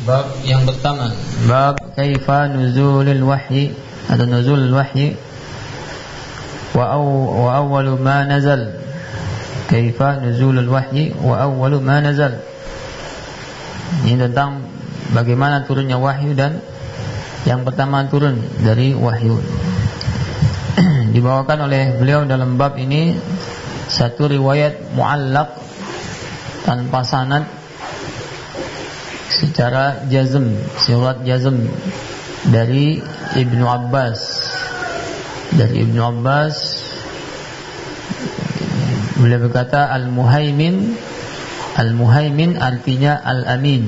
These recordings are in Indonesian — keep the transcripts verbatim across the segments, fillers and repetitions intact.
Bab yang pertama, bab kaifa nuzulul wahyi atau nuzulul wahyi wa aw wa awwalu ma nazal. Kaifa nuzulul wahyi wa awwalu ma nazal. Ini tentang bagaimana turunnya wahyu dan yang pertama turun dari wahyu. Dibawakan oleh beliau dalam bab ini satu riwayat muallaq tanpa sanad secara jazm, sirat jazm dari Ibnu Abbas. Dari Ibnu Abbas beliau berkata al-muhaimin, al-muhaimin artinya al-amin.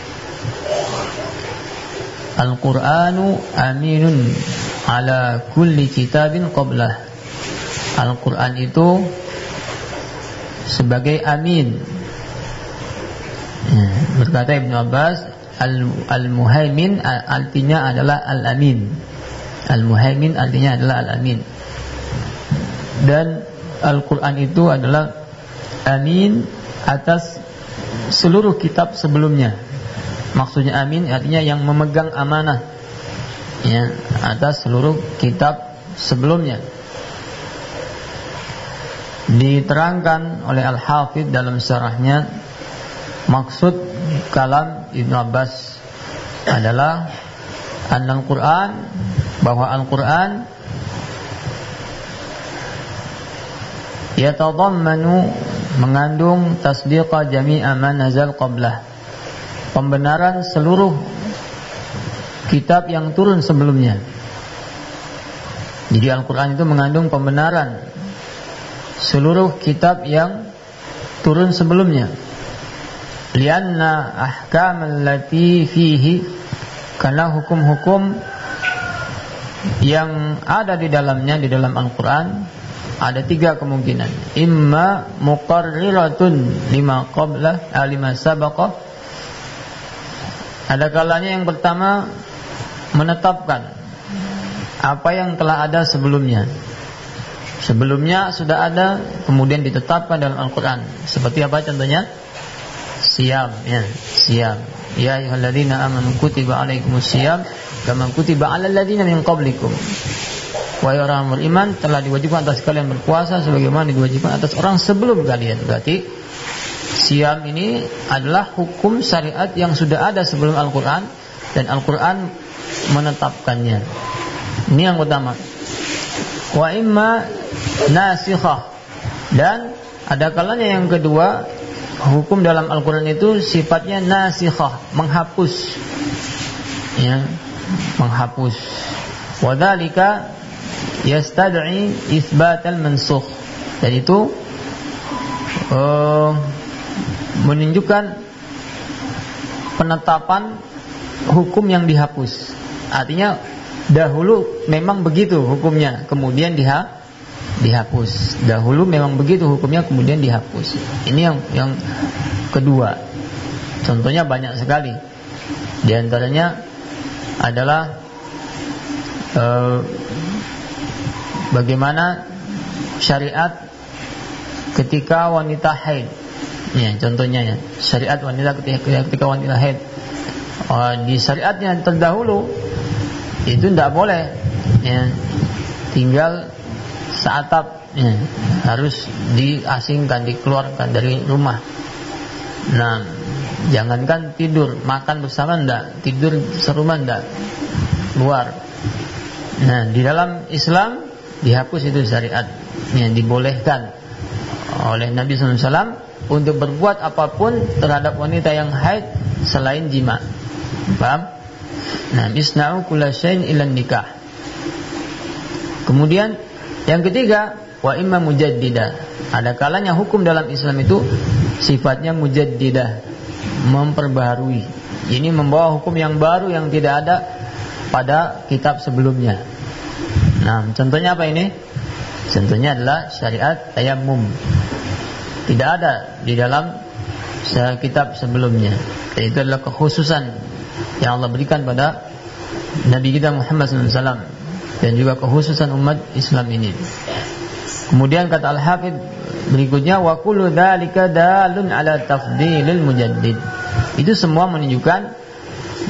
Al-Qur'anu aminun ala kulli kitabin qablah. Al-Qur'an itu sebagai amin. Berkata Ibnu Abbas, al-muhaimin artinya adalah al-amin. Al-muhaimin artinya adalah al-amin. Dan Al-Qur'an itu adalah amin atas seluruh kitab sebelumnya. Maksudnya amin artinya yang memegang amanah, ya, atas seluruh kitab sebelumnya. Diterangkan oleh Al-Hafidh dalam syarahnya, maksud kalam Ibnu Abbas adalah An-Al Quran, bahwa Al-Quran yatadammanu, mengandung tasdiqa jami'a ma nazal qablah, pembenaran seluruh kitab yang turun sebelumnya. Jadi Al-Quran itu mengandung pembenaran seluruh kitab yang turun sebelumnya. Lianna ahkam allati fihi, karena hukum-hukum yang ada di dalamnya, di dalam Al-Quran, ada tiga kemungkinan. Imma muqarriratun lima qablah, lima sabaqah. Ada kalanya yang pertama menetapkan apa yang telah ada sebelumnya. Sebelumnya sudah ada, kemudian ditetapkan dalam Al-Quran. Seperti apa contohnya? Siyam, ya, siyam. Ya ayyuhalladzina amanu kutiba alaikumus siyam kama kutiba alal ladzina min qablikum. Wahai orang beriman, telah diwajibkan atas kalian berpuasa sebagaimana diwajibkan atas orang sebelum kalian. Berarti siyam ini adalah hukum syariat yang sudah ada sebelum Al-Quran, dan Al-Quran menetapkannya. Ini yang pertama. Wa imma nasikhah, dan ada kalanya yang kedua, hukum dalam Al-Quran itu sifatnya nasikhah, menghapus, ya, menghapus. Wa dzalika yastad'i itsbatal mansukh, dan itu uh, menunjukkan penetapan hukum yang dihapus. Artinya dahulu memang begitu hukumnya, kemudian diha, dihapus. Dahulu memang begitu hukumnya, kemudian dihapus. Ini yang yang kedua. Contohnya banyak sekali. Di antaranya adalah eh, bagaimana syariat ketika wanita haid. Ya, contohnya ya, syariat wanita ketika, ketika wanita haid. Oh, di syariatnya terdahulu itu tidak boleh, ya, tinggal seatap, ya, harus diasingkan, dikeluarkan dari rumah. Nah, jangankan tidur, makan bersama enggak, tidur serumah enggak, luar. Nah, di dalam Islam dihapus itu syariat, yang dibolehkan oleh Nabi sallallahu alaihi wasallam untuk berbuat apapun terhadap wanita yang haid selain jima. Paham? Nah, isna'u kulla syai'in illa nikah. Kemudian yang ketiga, wa imma mujaddidah. Ada kalanya hukum dalam Islam itu sifatnya mujaddidah, memperbaharui. Ini membawa hukum yang baru yang tidak ada pada kitab sebelumnya. Nah, contohnya apa ini? Contohnya adalah syariat tayammum. Tidak ada di dalam kitab sebelumnya. Dan itu adalah kekhususan yang Allah berikan pada Nabi kita Muhammad sallallahu alaihi wasallam, dan juga kekhususan umat Islam ini. Kemudian kata Al-Hafidh berikutnya, wa kullu dzalika dalun ala tafdilil mujaddid. Itu semua menunjukkan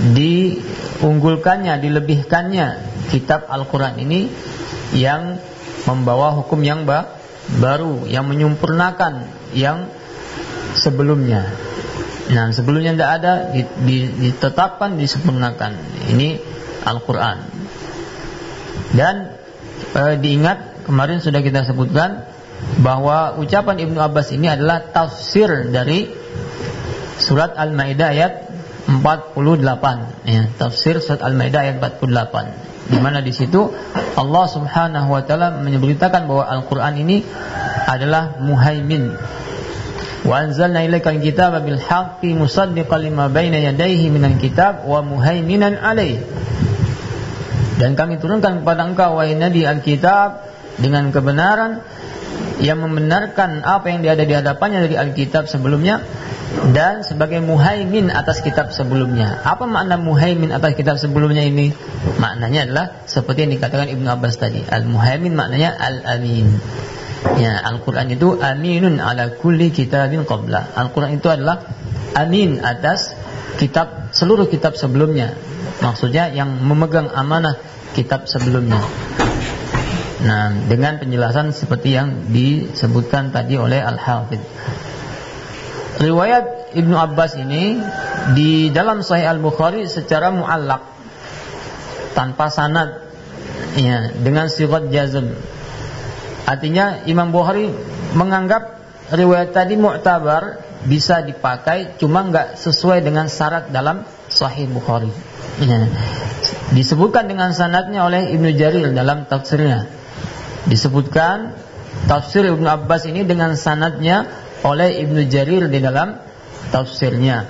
diunggulkannya, dilebihkannya kitab Al-Quran ini yang membawa hukum yang ba- baru, yang menyempurnakan yang sebelumnya. Nah, sebelumnya tidak ada, ditetapkan, disempurnakan. Ini Al-Quran. Dan e, diingat kemarin sudah kita sebutkan bahwa ucapan Ibnu Abbas ini adalah tafsir dari surat Al-Maidah ayat empat puluh delapan, ya, tafsir surat Al-Maidah ayat empat puluh delapan, di mana di situ Allah Subhanahu wa taala menyebutkan bahwa Al-Qur'an ini adalah muhaimin. Wa anzalna ilaikal kitaba bil haqqi musaddiqan lima baina yadayhi minal kitab wa muhaiminan alaihi. Dan kami turunkan kepada engkau wahai Nabi Alkitab dengan kebenaran yang membenarkan apa yang ada di hadapannya dari Alkitab sebelumnya dan sebagai muhaimin atas kitab sebelumnya. Apa makna muhaimin atas kitab sebelumnya ini? Maknanya adalah seperti yang dikatakan Ibnu Abbas tadi. Al-muhaimin maknanya al-amin. Ya, Al-Quran itu aminun ala kulli kitabin qabla. Al-Quran itu adalah amin atas kitab, seluruh kitab sebelumnya. Maksudnya yang memegang amanah kitab sebelumnya. Nah, dengan penjelasan seperti yang disebutkan tadi oleh Al-Hafidh. Riwayat Ibnu Abbas ini di dalam Sahih Al-Bukhari secara mu'allaq, tanpa sanad, ya, dengan sigat jazm. Artinya Imam Bukhari menganggap riwayat tadi mu'tabar, bisa dipakai, cuma enggak sesuai dengan syarat dalam Sahih Bukhari. Ya. Disebutkan dengan sanadnya oleh Ibnu Jarir dalam tafsirnya. Disebutkan tafsir Ibnu Abbas ini dengan sanadnya oleh Ibnu Jarir di dalam tafsirnya.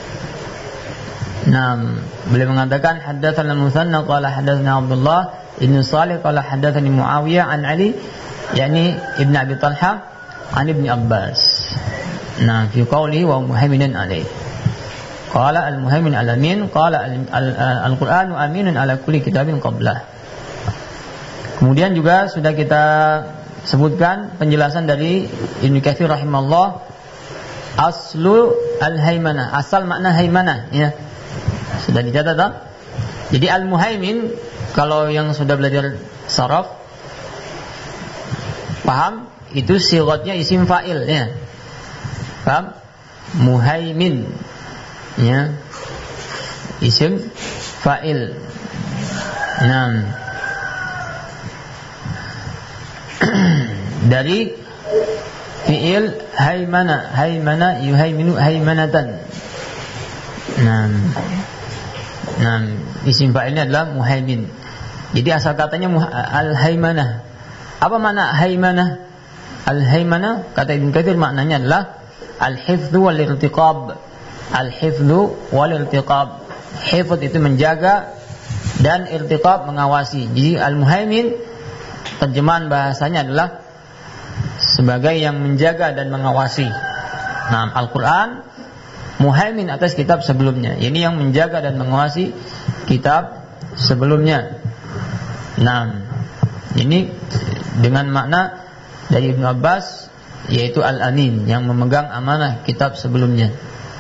Nah, beliau mengatakan haddatsana Musanna qala haddatsana Abdullah ibn Salih qala haddatsani Muawiyah an Ali, yakni Ibn Abi Talha an Ibn Abbas. Nah, fi qawli wa muhaiminan alaih. Qala al-muhaimin al-amin, qala al-Qur'anu aminun ala kulli kitabin qablah. Kemudian juga sudah kita sebutkan penjelasan dari Ibnu Katsir rahimahullah, aslu al-haimanah, asal makna haimanah, ya. Sudah dicatat tak? Jadi al-muhaimin, kalau yang sudah belajar sharaf paham, itu sigatnya isim fa'il, ya. Paham? Muhaimin, ya, isim fa'il. Nah, dari fi'il haimana, haimana yuhaiminu haimanatan. Nah, nah, isim fa'ilnya adalah muhaimin. Jadi asal katanya al-haimanah. Apa makna haimanah? Al-haimanah kata Ibnu Katsir maknanya adalah al-hifdzu wal irtiqab. Al-hifdzu wal irtiqab. Hifdz itu menjaga dan irtiqab mengawasi. Jadi al-muhaimin terjemahan bahasanya adalah sebagai yang menjaga dan mengawasi. Nah, Al-Quran muhaimin atas kitab sebelumnya. Ini yang menjaga dan mengawasi kitab sebelumnya. Nah, ini dengan makna dari Ibnu Abbas, yaitu Al-Amin, yang memegang amanah kitab sebelumnya.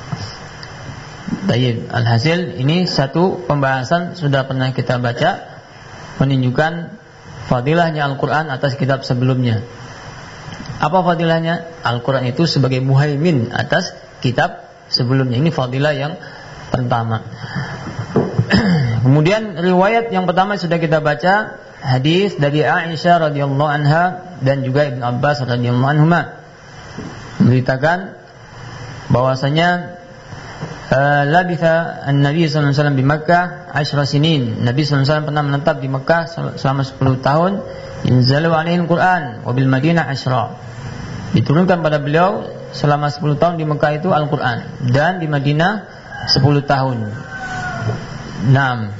Baik, alhasil ini satu pembahasan sudah pernah kita baca, menunjukkan fadilahnya Al-Quran atas kitab sebelumnya. Apa fadilahnya? Al-Quran itu sebagai muhaimin atas kitab sebelumnya. Ini fadilah yang pertama. Kemudian riwayat yang pertama sudah kita baca, hadis dari Aisyah radhiyallahu anha dan juga Ibnu Abbas radhiyallahu anhuma, memberitakan bahwasanya uh, labitha an-nabi sallallahu alaihi wasallam di Makkah ashra sinin. Nabi sallallahu alaihi wasallam pernah menetap di Makkah selama sepuluh tahun. Inzalu alaihi al-Quran wa bil Madinah ashra. Diturunkan pada beliau selama sepuluh tahun di Mekah itu Al-Quran, dan di Madinah sepuluh tahun. Nah,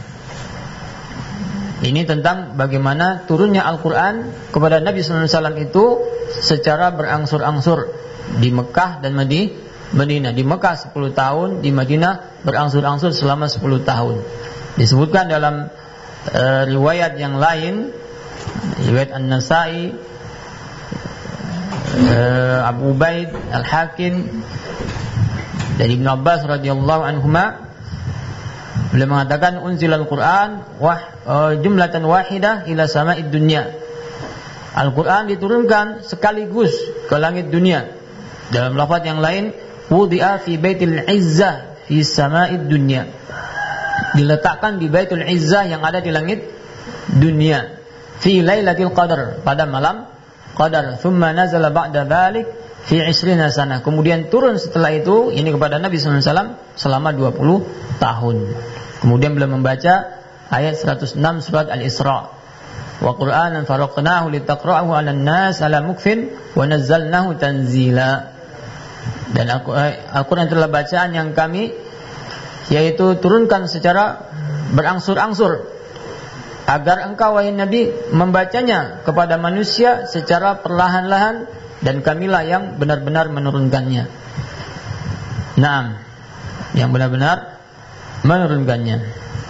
ini tentang bagaimana turunnya Al-Quran kepada Nabi sallallahu alaihi wasallam itu secara berangsur-angsur di Mekah dan di Madinah. Di Mekah sepuluh tahun, di Madinah berangsur-angsur selama sepuluh tahun. Disebutkan dalam e, riwayat yang lain, riwayat An-Nasa'i, Abu Ubaid Al-Hakim dari Ibnu Abbas radhiyallahu anhuma, Beliau mengatakan unzilal Quran wah uh, jumlatan wahidah ila sama'id dunya. Al-Quran diturunkan sekaligus ke langit dunia. Dalam lafaz yang lain, wudi'a fi baitil izzah fi sama'id dunya. Diletakkan di Baitul Izzah yang ada di langit dunia. Fi lailatul qadar, pada malam qadar. Thumma nazala ba'da dzalik fi ishrina sanah. Kemudian turun setelah itu ini kepada Nabi sallallahu alaihi wasallam selama dua puluh tahun. Kemudian beliau membaca ayat seratus enam surat Al-Isra. Wa Qur'anan faraqnahu litaqra'ahu 'alan nas 'ala mukfin wa nazzalnahu tanzila. Dan Al-Quran adalah bacaan yang kami yaitu turunkan secara berangsur-angsur agar engkau wahai Nabi membacanya kepada manusia secara perlahan-lahan dan kamilah yang benar-benar menurunkannya. Naam, yang benar-benar menurunkannya.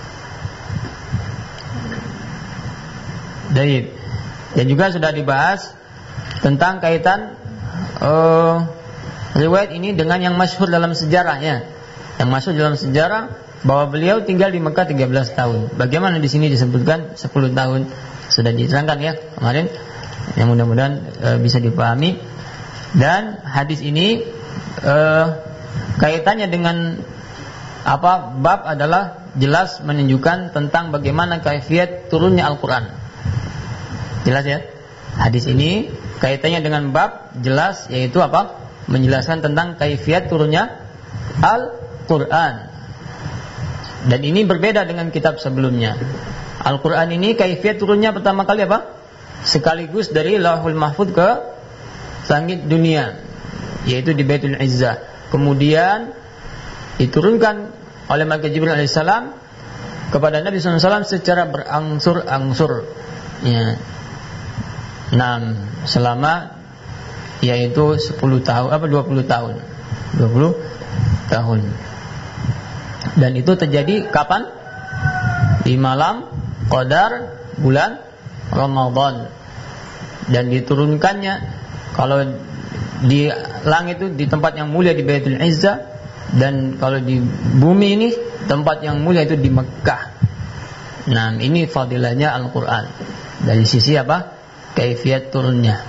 Baik. Dan juga sudah dibahas tentang kaitan uh, riwayat ini dengan yang masyhur dalam sejarahnya. Yang masuk dalam sejarah bahwa beliau tinggal di Mekah tiga belas tahun. Bagaimana di sini disebutkan sepuluh tahun. Sudah diterangkan ya kemarin. Yang mudah-mudahan e, bisa dipahami. Dan hadis ini e, kaitannya dengan apa bab adalah jelas menunjukkan tentang bagaimana kaifiat turunnya Al-Quran. Jelas ya. Hadis ini kaitannya dengan bab jelas yaitu apa? Menjelaskan tentang kaifiat turunnya Al-Quran. Quran. Dan ini berbeda dengan kitab sebelumnya. Al-Quran ini kaifiat turunnya pertama kali apa? Sekaligus dari Lauhul Mahfuz ke langit dunia, yaitu di Baitul Izzah. Kemudian diturunkan oleh malaikat Jibril alaihissalam kepada Nabi sallallahu alaihi wasallam secara berangsur-angsur. Ya. Enam selama yaitu sepuluh tahun apa dua puluh tahun. dua puluh tahun. Dan itu terjadi kapan? Di malam Qadar bulan Ramadan. Dan diturunkannya kalau di langit itu di tempat yang mulia di Baitul Izzah, dan kalau di bumi ini tempat yang mulia itu di Mekah. Nah, ini fadilahnya Al-Quran dari sisi apa? Kaifiat turunnya.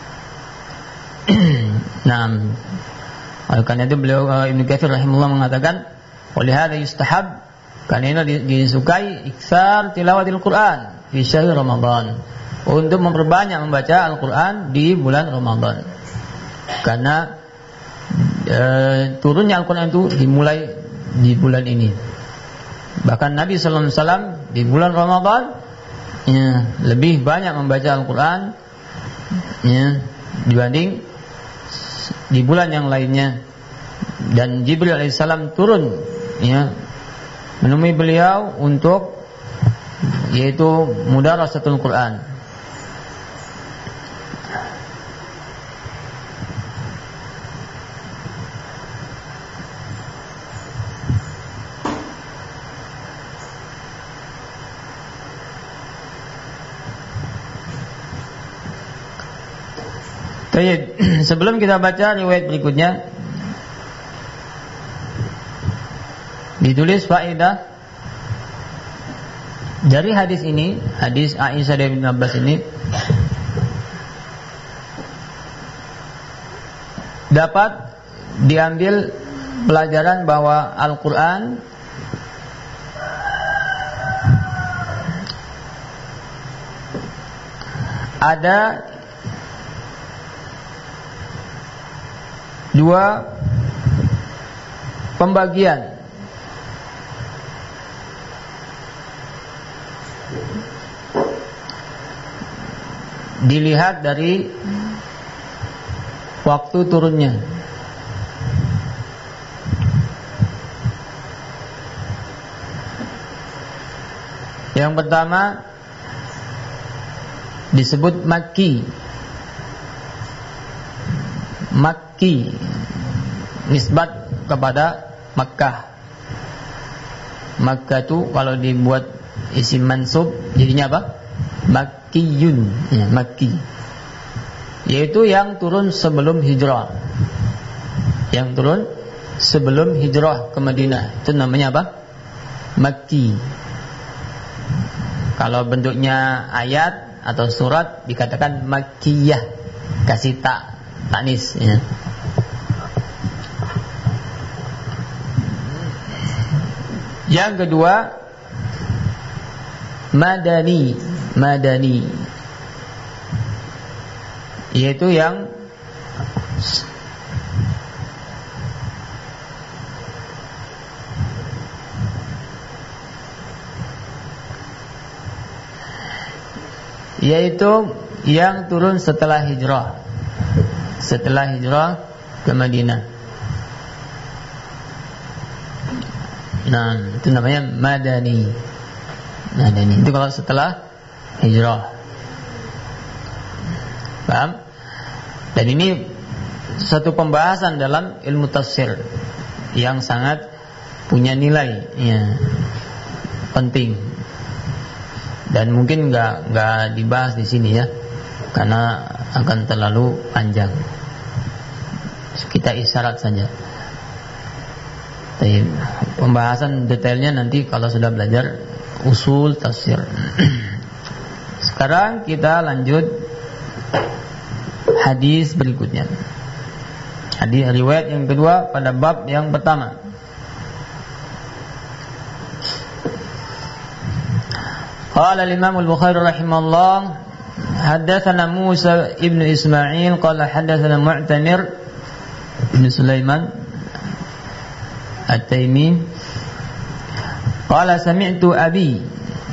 Nah, oleh karena itu beliau uh, Ibnu Katsir rahimahullah mengatakan oleh hada yustahab, karena ini disukai iktsar tilawatil Quran fi syahr Ramadan, untuk memperbanyak membaca Al-Quran di bulan Ramadan. Karena e, turunnya Al-Quran itu dimulai di bulan ini. Bahkan Nabi sallallahu alaihi wasallam di bulan Ramadan ya, lebih banyak membaca Al-Quran ya, dibanding di bulan yang lainnya. Dan Jibril alaihissalam turun ya, menemui beliau untuk yaitu mudarasatul Quran. Baik, sebelum kita baca riwayat berikutnya, ditulis faedah dari hadis ini, hadis Aisyah dan Ibnu Abbas ini, dapat diambil pelajaran bahwa Al-Quran ada dua pembagian. Dilihat dari waktu turunnya. Yang pertama disebut Makki. Makki nisbat kepada Makkah. Makkah itu kalau dibuat isim mansub jadinya apa? Makkiyun ya, Makki, yaitu yang turun sebelum hijrah. Yang turun sebelum hijrah ke Madinah, itu namanya apa? Makki. Kalau bentuknya ayat atau surat dikatakan makkiyah, kasih tak tanis ya. Yang kedua madani, madani yaitu yang yaitu yang turun setelah hijrah, setelah hijrah ke Madinah. Nah, itu namanya madani. Madani itu kalau setelah hijrah. Paham? Dan ini satu pembahasan dalam ilmu tafsir yang sangat punya nilai ya, penting. Dan mungkin nggak nggak dibahas di sini ya, karena akan terlalu panjang. Kita isyarat saja. Tapi pembahasan detailnya nanti kalau sudah belajar usul tafsir. Sekarang kita lanjut hadis berikutnya. Hadis riwayat yang kedua pada bab yang pertama. Qala al-Imam al-Bukhari rahimahullah, haddatsana Musa ibn Ismail qala haddatsana Mu'tamir ibn Sulaiman At-Taimi qala sami'tu abi,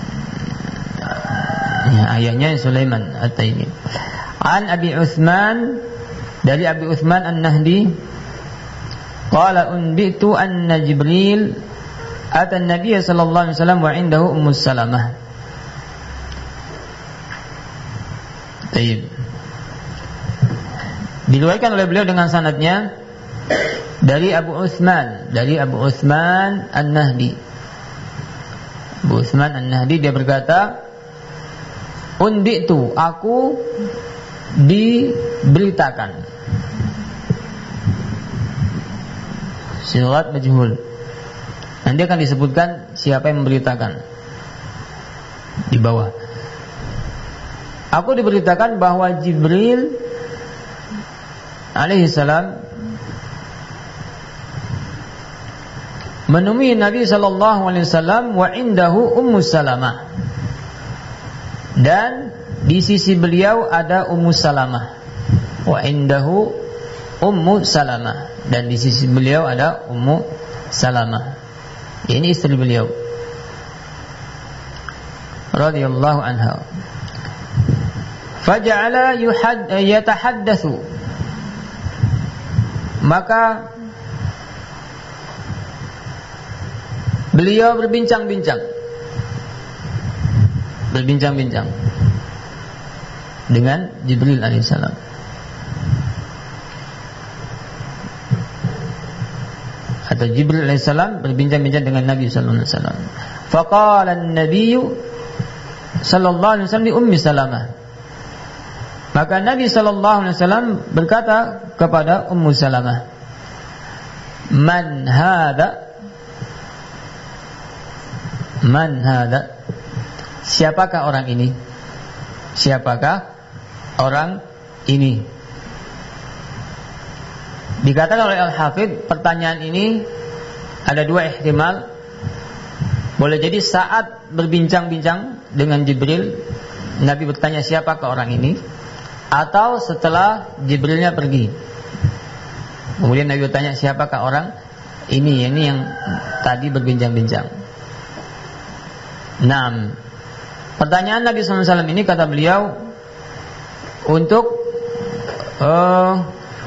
ya, ayahnya Sulaiman At-Taimi, an Abi Utsman, dari Abi Utsman An-Nahdi, qala unbitu anna Jibril ata an-nabiy sallallahu alaihi wasallam wa indahu Ummu Salamah. Tayyib. Diriwayatkan oleh beliau dengan sanadnya dari Abu Utsman, dari Abu Utsman An-Nahdi. Abu Utsman An-Nahdi dia berkata, unbitu, aku diberitakan. Sirat majhul. Nanti akan disebutkan siapa yang memberitakan di bawah. Aku diberitakan bahwa Jibril alaihissalam menemui Nabi sallallahu alaihi wasallam wa indahu Ummu Salamah, dan di sisi beliau ada Ummu Salamah. Wa indahu Ummu Salamah, dan di sisi beliau ada Ummu Salamah. Ini istri beliau radhiyallahu anha. Faja'ala yuhad yatahaddatsu, maka beliau berbincang-bincang berbincang-bincang dengan Jibril alaihissalam. Atau Jibril alaihissalam berbincang-bincang dengan Nabi sallallahu alaihi wasallam. Faqala an-nabiy sallallahu alaihi wasallam li Ummi Salamah, maka Nabi sallallahu alaihi wasallam berkata kepada Ummu Salamah, Man hada? Man hada? Siapakah orang ini? Siapakah orang ini? Dikatakan oleh Al-Hafidh, pertanyaan ini ada dua ihtimal. Boleh jadi saat berbincang-bincang dengan Jibril, Nabi bertanya siapakah orang ini, atau setelah Jibrilnya pergi, kemudian Nabi bertanya siapakah orang ini, ini yang tadi berbincang-bincang. Nah, pertanyaan Nabi sallallahu alaihi wasallam ini, kata beliau, untuk uh,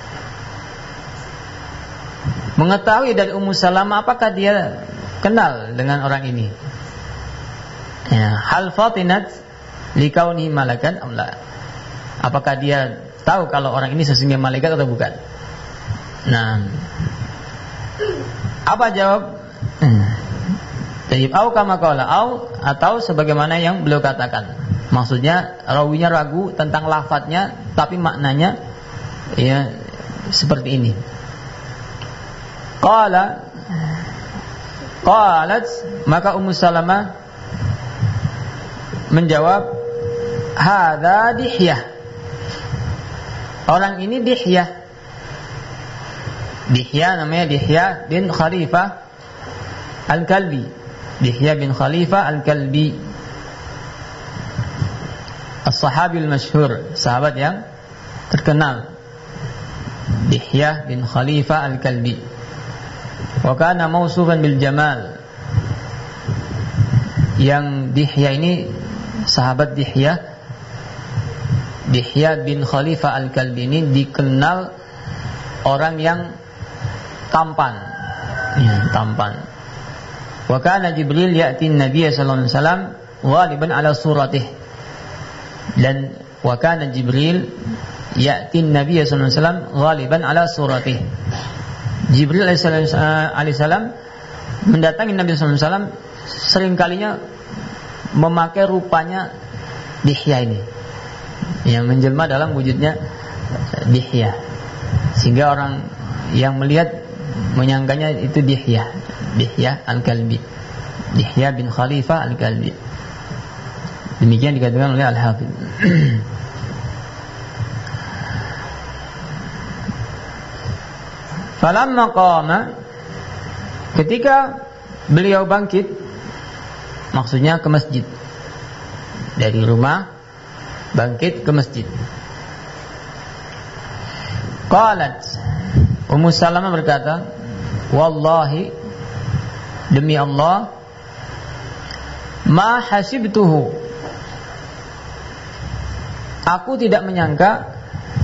mengetahui dari Ummu Salamah apakah dia kenal dengan orang ini. Ya, hal fatinat likauni malakan amla, apakah dia tahu kalau orang ini sesungguhnya malaikat atau bukan? Nah, apa jawab? Tayyib, au kama qala, au atau sebagaimana yang beliau katakan. Maksudnya rawinya ragu tentang lafadznya, tapi maknanya ya seperti ini. Qala, Qalat, maka Ummu Salamah menjawab, hadza Dihyah. Orang ini Dihyah. Dihyah namanya Dihyah bin Khalifah Al-Kalbi. Dihyah bin Khalifah Al-Kalbi, as-sahabi al-masyhur, sahabat yang terkenal. Dihyah bin Khalifah Al-Kalbi. Wa kana mausufan bil jamal. Yang Dihyah ini, sahabat Dihyah, Dihyah bin Khalifah Al-Kalbi ini dikenal orang yang tampan, ya, tampan. Wa kana Jibril ya'ti an-nabiy sallallahu alaihi wasallam ghaliban ala suratih. Dan wa kana Jibril ya'ti an-nabiy sallallahu alaihi wasallam ghaliban ala suratih. Jibril alaihi salam mendatangi Nabi sallallahu alaihi wasallam sering kalinya memakai rupanya Dihyah ini, yang menjelma dalam wujudnya Dihyah, sehingga orang yang melihat menyangkanya itu Dihyah, Dihyah Al-Kalbi, Dihyah bin Khalifah Al-Kalbi. Demikian dikatakan oleh Al-Hafidz. Falamma qama, ketika beliau bangkit, maksudnya ke masjid, dari rumah bangkit ke masjid. Qalat, Ummu Salamah berkata, wallahi, demi Allah, ma hasibtuhu, aku tidak menyangka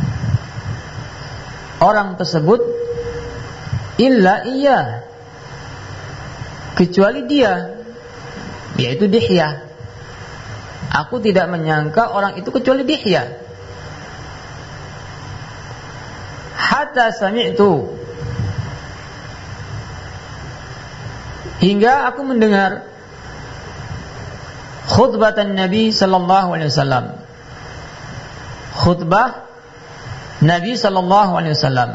orang tersebut illa iya, kecuali dia, yaitu Dihyah. Aku tidak menyangka orang itu kecuali Dihyah. Hatta sami'tu, hingga aku mendengar khutbatan Nabi sallallahu alaihi wasallam, khutbah Nabi sallallahu alaihi wasallam,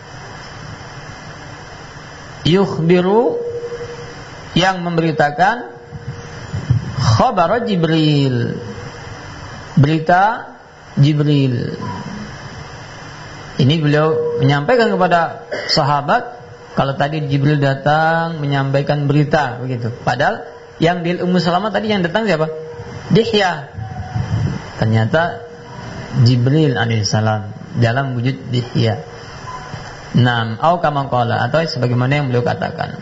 yukhbiru, yang memberitakan khabar Jibril, berita Jibril. Ini beliau menyampaikan kepada sahabat, kalau tadi Jibril datang menyampaikan berita begitu. Padahal yang di Ummu Salamah tadi yang datang siapa? Dihyah. Ternyata Jibril alaihissalam dalam wujud Dihyah. Naam, au kama qala, atau sebagaimana yang beliau katakan.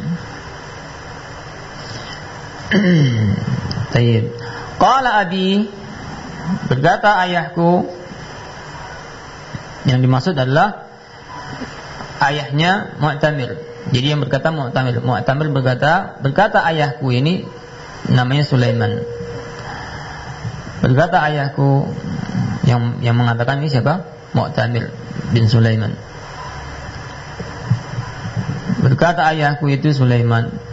Tayyib. Qala abi, berkata ayahku. Yang dimaksud adalah ayahnya Mu'tamir. Jadi yang berkata Mu'tamir, Mu'tamir berkata, berkata ayahku ini namanya Sulaiman. Berkata ayahku, yang yang mengatakan ini siapa? Mu'tamir bin Sulaiman. Berkata ayahku itu Sulaiman,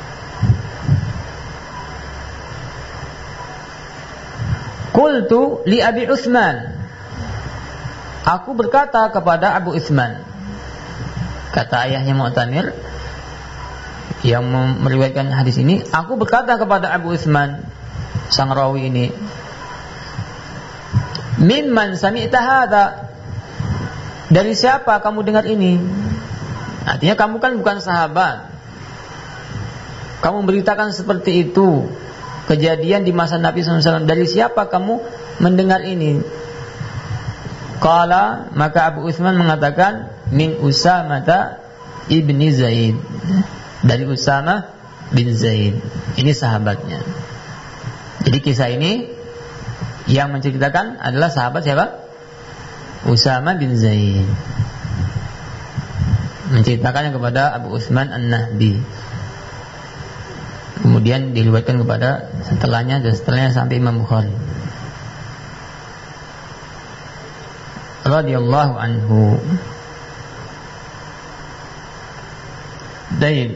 qultu li Abi Utsman, aku berkata kepada Abu Utsman. Kata ayahnya Mu'tamir yang meriwayatkan hadis ini, aku berkata kepada Abu Utsman, sang rawi ini, mimman sami'ta hadza, dari siapa kamu dengar ini? Artinya kamu kan bukan sahabat, kamu beritakan seperti itu kejadian di masa Nabi sallallahu alaihi wasallam, dari siapa kamu mendengar ini? Qala, maka Abu Utsman mengatakan, min Usamah ibni Zaid, dari Usamah bin Zaid. Ini sahabatnya. Jadi kisah ini yang menceritakan adalah sahabat siapa? Usamah bin Zaid. Menceritakannya kepada Abu Utsman An-Nahdi. Kemudian diriwayatkan kepada setelahnya dan setelahnya sampai Imam Bukhari radhiyallahu anhu. Baik.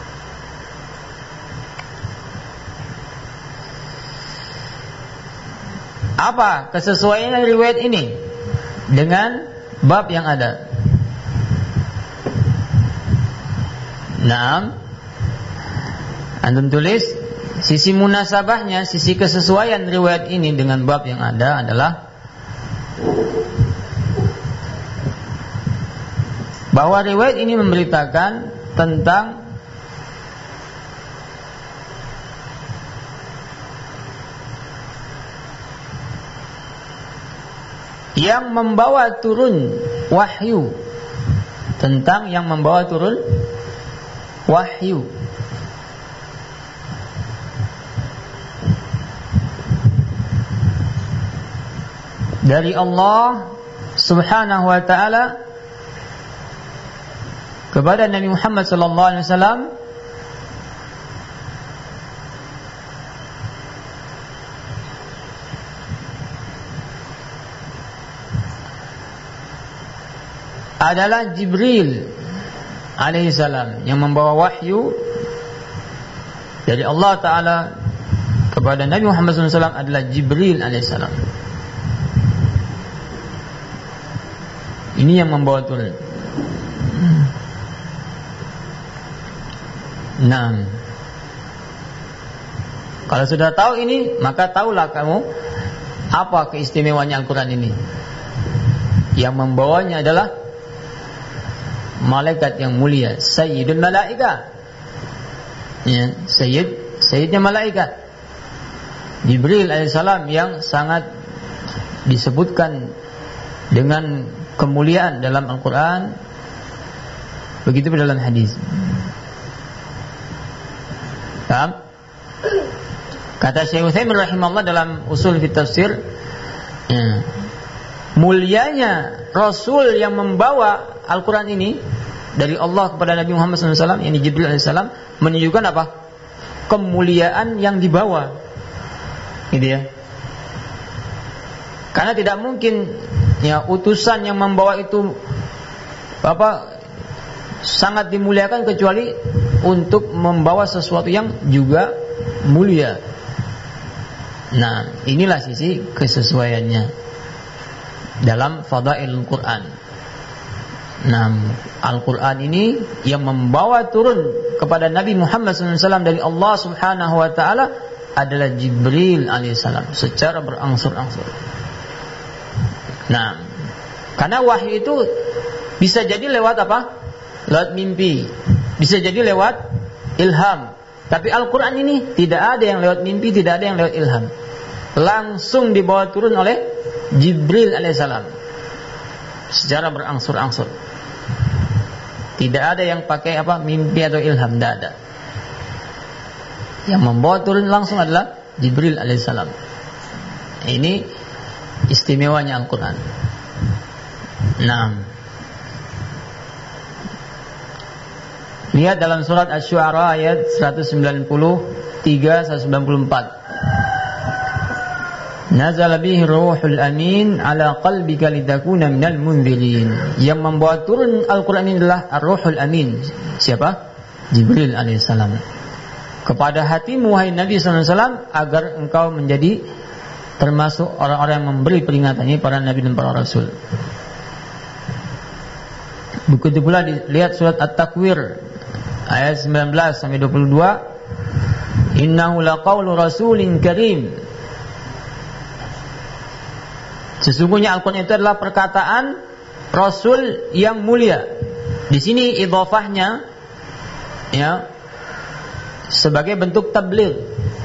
Apa kesesuaian riwayat ini dengan bab yang ada? Naam. Antum tulis sisi munasabahnya, sisi kesesuaian riwayat ini dengan bab yang ada adalah bahwa riwayat ini memberitakan tentang yang membawa turun wahyu, tentang yang membawa turun wahyu. Dari Allah Subhanahu wa ta'ala kepada Nabi Muhammad sallallahu alaihi wasallam adalah Jibril alaihissalam, yang membawa wahyu dari Allah Ta'ala kepada Nabi Muhammad sallallahu alaihi wasallam adalah Jibril alaihissalam. Ini yang membawa turun. Nah, kalau sudah tahu ini, maka tahulah kamu apa keistimewaannya Al-Quran ini. Yang membawanya adalah malaikat yang mulia, Sayyidul Malaika, ya, Sayyid, Sayyidnya malaikat Jibril alaihissalam, yang sangat disebutkan dengan kemuliaan dalam Al-Quran, begitu pun dalam hadis. Paham? Kata Syekh Utsaimin rahimahullah dalam usul fi tafsir, ya, mulianya Rasul yang membawa Al-Quran ini dari Allah kepada Nabi Muhammad sallallahu alaihi wasallam, yakni Jibril alaihi salam, menunjukkan apa? Kemuliaan yang dibawa, gitu ya. Karena tidak mungkin, ya, utusan yang membawa itu apa sangat dimuliakan kecuali untuk membawa sesuatu yang juga mulia. Nah, inilah sisi kesesuaiannya dalam fadailul Quran. Nah, Al-Quran ini yang membawa turun kepada Nabi Muhammad sallallahu alaihi wasallam dari Allah Subhanahu wa ta'ala adalah Jibril alaihissalam secara berangsur-angsur. Nah, karena wahyu itu bisa jadi lewat apa? Lewat mimpi, bisa jadi lewat ilham. Tapi Al-Quran ini tidak ada yang lewat mimpi, tidak ada yang lewat ilham. Langsung dibawa turun oleh Jibril alaihissalam secara berangsur-angsur. Tidak ada yang pakai apa? Mimpi atau ilham, tidak ada. Yang membawa turun langsung adalah Jibril alaihissalam. Ini istimewanya Al-Quran. Nah, lihat dalam surat Asy-Syu'ara ayat seratus sembilan puluh tiga sampai sembilan puluh empat. Nazala bihi ruhul amin ala qalbika litakuna minal munzirin. Yang membawa turun Al-Quran ini adalah Ar-Ruhul Amin. Siapa? Jibril alaihissalam. Kepada hatimu wahai Nabi sallallahu alaihi wasallam, agar engkau menjadi termasuk orang-orang yang memberi peringatan, ini para nabi dan para rasul. Begitu pula dilihat surat At-Takwir ayat sembilan belas sampai dua puluh dua. Innahu laqaulu rasulin karim. Sesungguhnya Al-Quran itu adalah perkataan Rasul yang mulia. Di sini idhofahnya, ya, sebagai bentuk tabligh,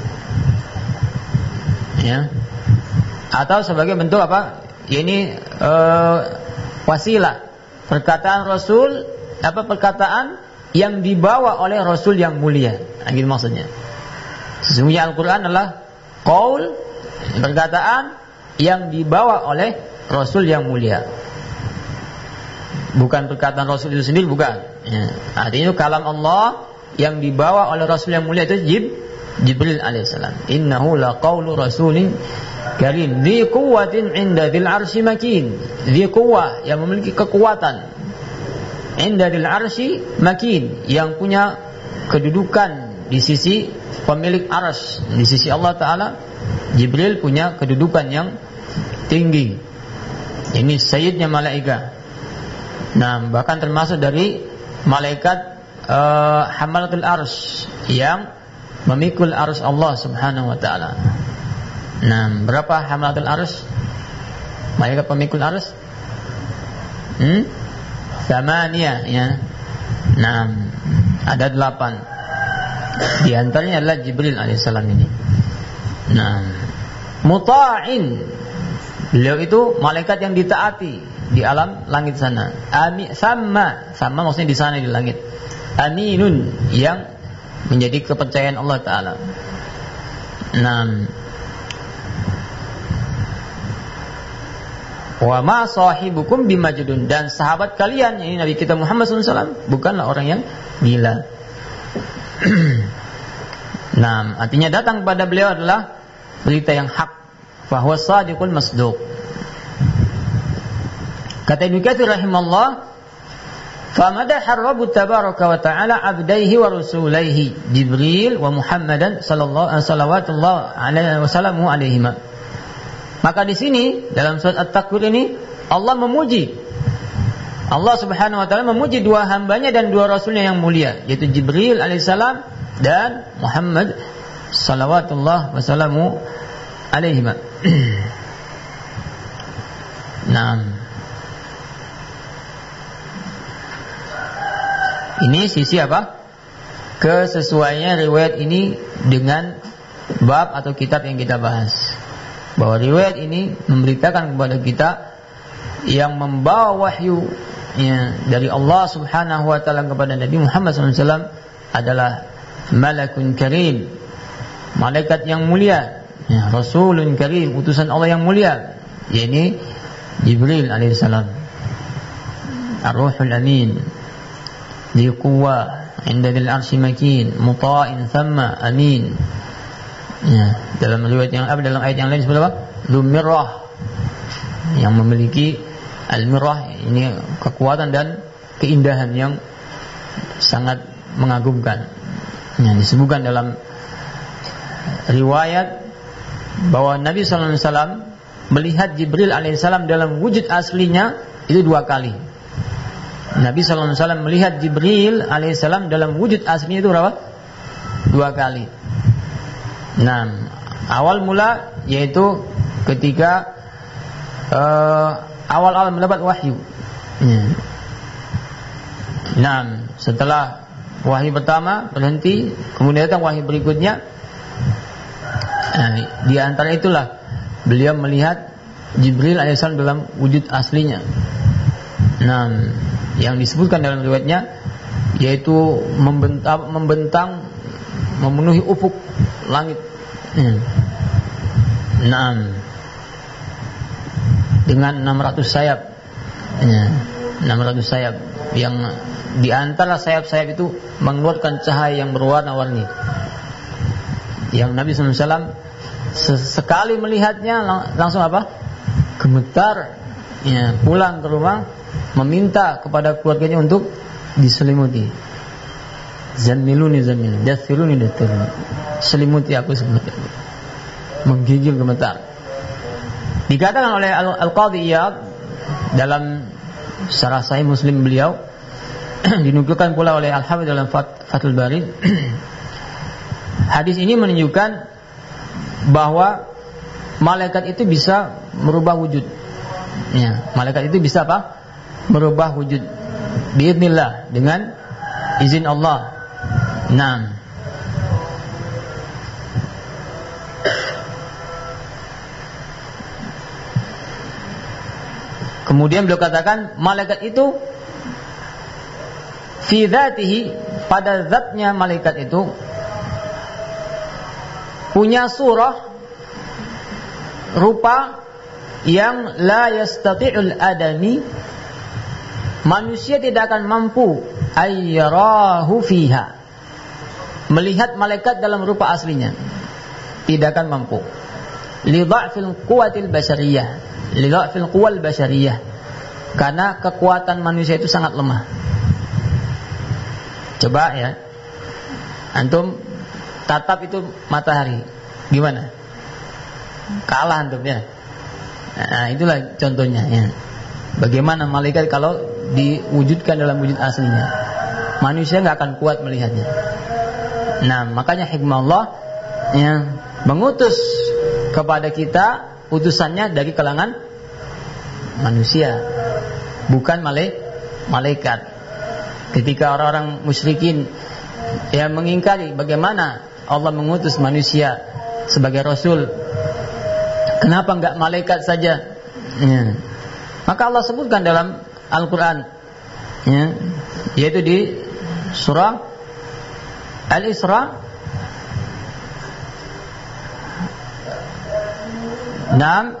ya, atau sebagai bentuk apa? Ini uh, wasilah. Perkataan Rasul, apa perkataan yang dibawa oleh Rasul yang mulia. Gitu maksudnya. Sesungguhnya Al-Quran adalah qaul, perkataan yang dibawa oleh Rasul yang mulia. Bukan perkataan Rasul itu sendiri, bukan. Ya. Artinya kalam Allah yang dibawa oleh Rasul yang mulia itu Jib, Jibril alaihissalam. Innahu laqaulu rasulin karim dzi quwwatin 'inda dzil 'arsy makin. Dzi quwwah, yang memiliki kekuatan. 'Inda dzil 'arsy makin, yang punya kedudukan di sisi pemilik arsy, di sisi Allah Ta'ala. Jibril punya kedudukan yang tinggi. Ini sayyidnya malaikat. Nah, bahkan termasuk dari malaikat uh, Hamalatul Arsy yang memikul arus Allah Subhanahu wa taala. Nah, berapa hamalatul arus? Malaikat pemikul arus? Hmm? Thamaniyah, ya. Nah, ada delapan. Di antaranya adalah Jibril alaihissalam ini. Nah, muta'in, beliau itu malaikat yang ditaati di alam langit sana. Ami, sama, sama maksudnya di sana di langit. Aminun, yang menjadi kepercayaan Allah Ta'ala. Nah, wa ma sahibukum bimajnun, dan sahabat kalian, ini Nabi kita Muhammad shallallahu alaihi wasallam, bukanlah orang yang gila. Nah, artinya datang kepada beliau adalah berita yang hak, fahuwa shadiqul masduq. Kata Ibnu Katsir rahimahullah, famadaha Rabb tabaraka wa ta'ala abdaihi wa rusulaihi Jibril wa Muhammadan sallallahu alaihi wasallam alaihima. Maka di sini dalam surat At-Takwir ini Allah memuji, Allah Subhanahu wa taala memuji dua hambanya dan dua rasulnya yang mulia, yaitu Jibril alaihissalam dan Muhammad sallallahu wasallamu alaihima. Nah, ini sisi apa? Kesesuaiannya riwayat ini dengan bab atau kitab yang kita bahas. Bahwa riwayat ini memberitakan kepada kita yang membawa wahyu ya, dari Allah Subhanahu wa taala kepada Nabi Muhammad shallallahu alaihi wasallam adalah malakun karim, malaikat yang mulia, ya, rasulun karim, utusan Allah yang mulia, yakni Jibril alaihissalam, ar-ruhul amin, di quwwah, inda dil arsy makin, muta'in thamma amin. Ya, dalam riwayat yang apa, dalam ayat yang lain disebut apa? Lumirrah, yang memiliki al-mirrah, ini kekuatan dan keindahan yang sangat mengagumkan. Ya, disebutkan dalam riwayat bahwa Nabi sallallahu alaihi wasallam melihat Jibril alaihissalam dalam wujud aslinya itu dua kali. Nabi sallallahu alaihi wasallam melihat Jibril alaihissalam dalam wujud aslinya itu berapa? Dua kali. Nah, awal mula yaitu ketika uh, awal-awal mendapat wahyu. Hmm. Nah, setelah wahyu pertama berhenti, kemudian datang wahyu berikutnya. Nah, di antara itulah beliau melihat Jibril alaihissalam dalam wujud aslinya. Nah, yang disebutkan dalam riwayatnya yaitu membentang, membentang memenuhi ufuk langit. Hmm. Nah, dengan enam ratus sayap, ya, enam ratus sayap, yang di antara sayap-sayap itu mengeluarkan cahaya yang berwarna-warni. Yang Nabi sallallahu alaihi wasallam sekali melihatnya lang- langsung apa? Gemetar, ya, pulang ke rumah meminta kepada keluarganya untuk diselimuti. Zammiluni zammiluni, dathiruni dathiruni, selimuti aku selimuti aku. Menggigil gemetar. Dikatakan oleh Al-Qadhi Iyad dalam Syarah Sahih Muslim beliau, dinukilkan pula oleh Al-Hafidz dalam Fathul Bari, hadis ini menunjukkan bahwa malaikat itu bisa merubah wujud. Ya, malaikat itu bisa apa? Merubah wujud biidznillah, dengan izin Allah. Nah, kemudian beliau katakan malaikat itu fi dzatihi, pada zatnya malaikat itu punya surah, rupa yang la yastati'ul adami, manusia tidak akan mampu ayyarahu fiha, melihat malaikat dalam rupa aslinya, tidak akan mampu. Li dha'fil quwwatil basyariyah, li dha'fil quwwal basyariyah, karena kekuatan manusia itu sangat lemah. Coba ya, antum tatap itu matahari, gimana? Kalah antum ya. Nah, itulah contohnya ya. Bagaimana malaikat kalau diwujudkan dalam wujud aslinya, manusia nggak akan kuat melihatnya. Nah, makanya hikmah Allah ya, mengutus kepada kita utusannya dari kalangan manusia, bukan malaikat. Ketika orang-orang musyrikin yang mengingkari bagaimana Allah mengutus manusia sebagai rasul, kenapa enggak malaikat saja? Ya. Maka Allah sebutkan dalam Al-Quran, ya, yaitu di surah Al-Isra, enam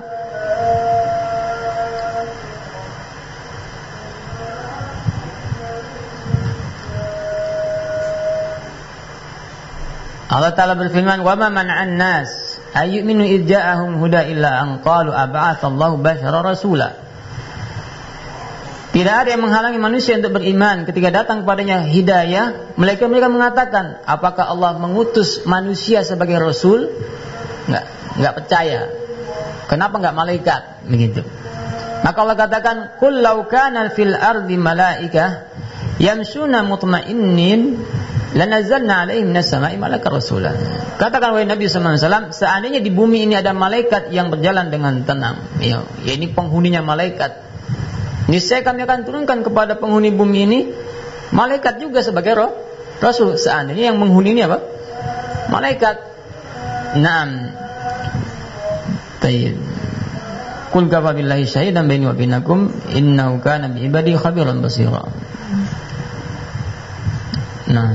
Allah Ta'ala berfirman, wa ma man'an nas ayyuminu idh ja'ahum huda illa an qalu ab'atsallahu basyara rasula. Tidak ada yang menghalangi manusia untuk beriman ketika datang kepadanya hidayah. Mereka mereka mengatakan, apakah Allah mengutus manusia sebagai rasul? Enggak, enggak percaya. Kenapa enggak malaikat? Begitu. Maka Allah katakan, qul law kana fil ardi malaikah yamshuna mutma'innin lanazalna alaihim minas sama'i malakan rasulan. Katakan wahai Nabi sallallahu alaihi wasallam, seandainya di bumi ini ada malaikat yang berjalan dengan tenang, ya, ya ini penghuninya malaikat, niscaya kami akan turunkan kepada penghuni bumi ini malaikat juga sebagai roh rasul. Seandainya yang menghuni ini apa? Malaikat. Naam. Tayyib. Qul kafa billahi syahidan baini wa bainakum innahu kana bi ibadi khabiran basira. Nah,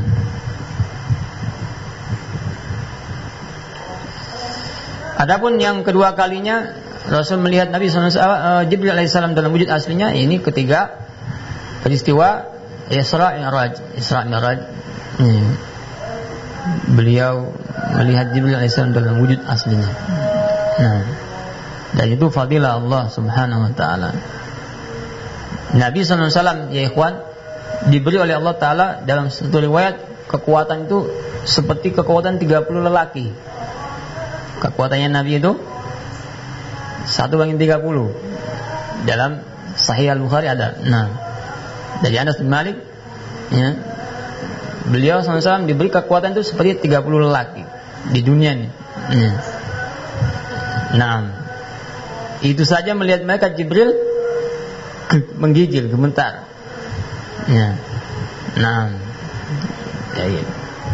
adapun yang kedua kalinya Rasul melihat Nabi sallallahu alaihi wasallam, uh, Jibril alaihissalam dalam wujud aslinya, ini ketiga peristiwa Isra Mi'raj. Isra Mi'raj. Hmm. Beliau melihat Jibril alaihissalam dalam wujud aslinya. Nah, dan itu fadilah Allah Subhanahu wa taala. Nabi sallallahu alaihi wasallam, ya ikhwan, diberi oleh Allah Ta'ala dalam satu riwayat kekuatan itu seperti kekuatan tiga puluh lelaki. Kekuatannya Nabi itu satu banding tiga puluh. Dalam Sahih Al-Bukhari ada. Nah, dari Anas bin Malik, ya, beliau sallallahu alaihi wasallam diberi kekuatan itu seperti tiga puluh lelaki di dunia ini. Ya. Nah, itu saja melihat mereka Jibril menggigil, gemetar. Ya. Nah. Ya, ya.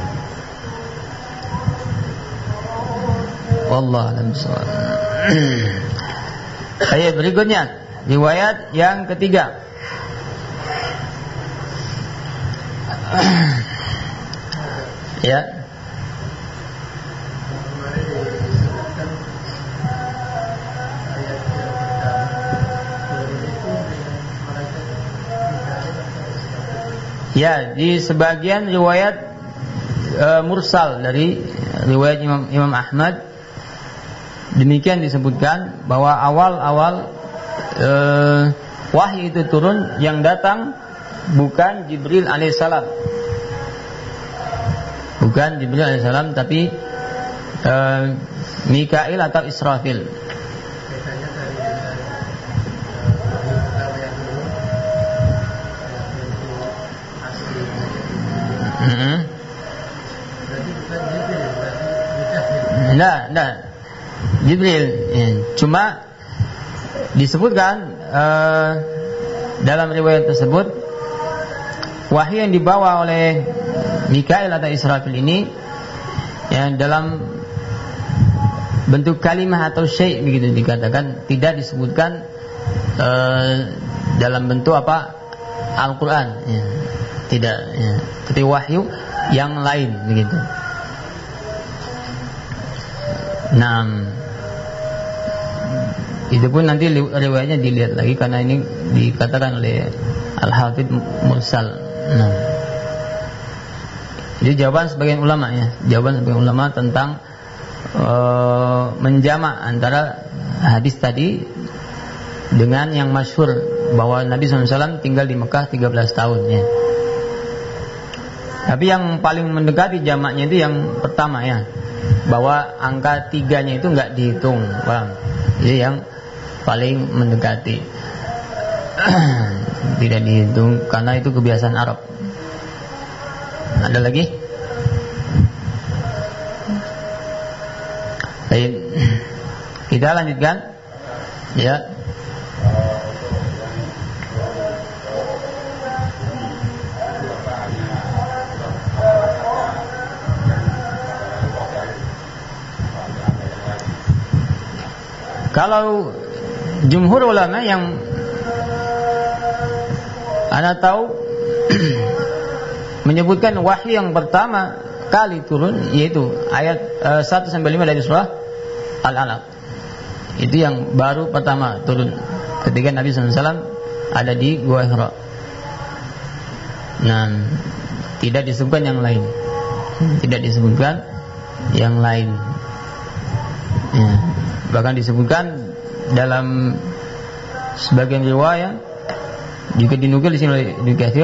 Wallahu a'lam bishawab. Ayat berikutnya, riwayat yang ketiga. Ya. Ya, di sebagian riwayat e, mursal dari riwayat Imam, Imam Ahmad, demikian disebutkan bahwa awal-awal e, wahyu itu turun, yang datang bukan Jibril alaihissalam, bukan Jibril alaihissalam, tapi e, Mikail atau Israfil. Mm-hmm. Nah, nah, Jibril, ya. Cuma disebutkan uh, dalam riwayat tersebut, wahyu yang dibawa oleh Mikail atau Israfil ini, yang dalam bentuk kalimah atau syai' begitu dikatakan, tidak disebutkan uh, dalam bentuk apa Al-Quran, ya. Tidak, ya. Seperti wahyu yang lain begitu. Nah, itu pun nanti riwayatnya dilihat lagi, karena ini dikatakan oleh Al-Hafidz mursal. Nah, jadi jawaban sebagian ulama, ya, jawaban sebagian ulama tentang uh, menjamak antara hadis tadi dengan yang masyhur bahwa Nabi sallallahu alaihi wasallam tinggal di Mekah tiga belas tahun, ya. Tapi yang paling mendekati jamaknya itu yang pertama, ya, bahwa angka tiganya itu enggak dihitung, paham? Jadi yang paling mendekati tidak dihitung karena itu kebiasaan Arab. Ada lagi? Baik. Kita lanjutkan. Ya. Kalau jumhur ulama yang Anda tahu menyebutkan wahyu yang pertama kali turun yaitu ayat uh, satu sampai lima dari surah Al-Alaq. Itu yang baru pertama turun ketika Nabi sallallahu alaihi wasallam ada di Gua Hira. Nah, tidak disebutkan yang lain. Tidak disebutkan yang lain. Ya. Bahkan disebutkan dalam sebagian riwayat juga dinukil di sini oleh Ibnu Katsir